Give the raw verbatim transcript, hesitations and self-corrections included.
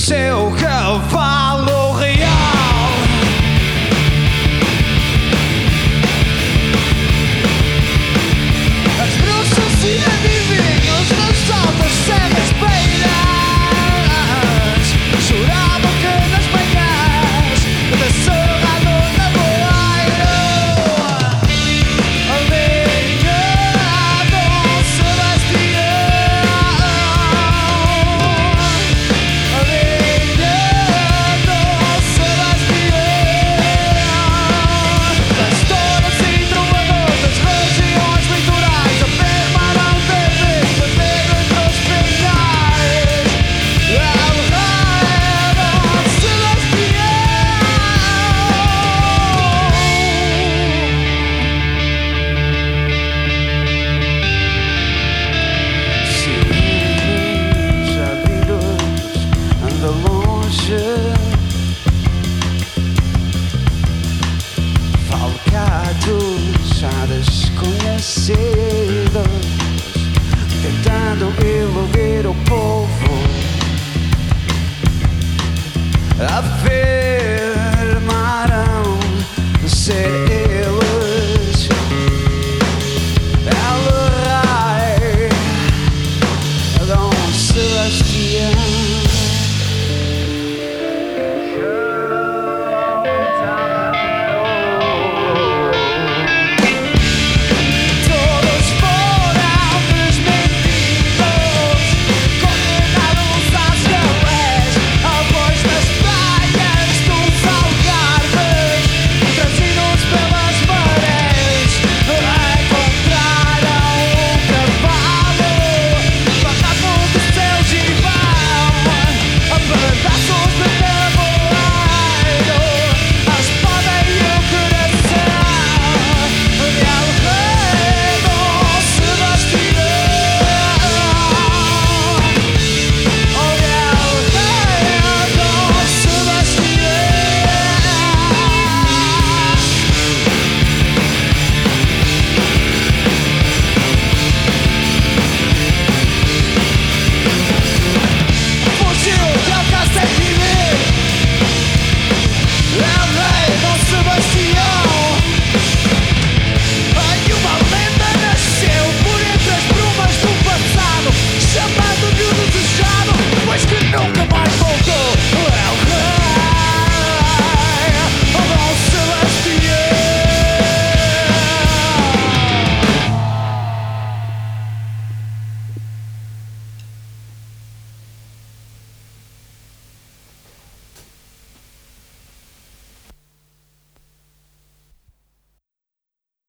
seu cavalo real. As bruxas e adivinhos nas altas serras beiras choravam que nas manhãs da serra do Namoeiro vinha Dom Sebastião, vinha Dom Sebastião. Pastoras e trovadores das regiões litorais afirmaram ter visto negro entre os pinhais ao rei Dom Sebastião. Ciúmes ávidos anda longe, falcados já desconhecidos, tentando iludir o povo, afirmaram ser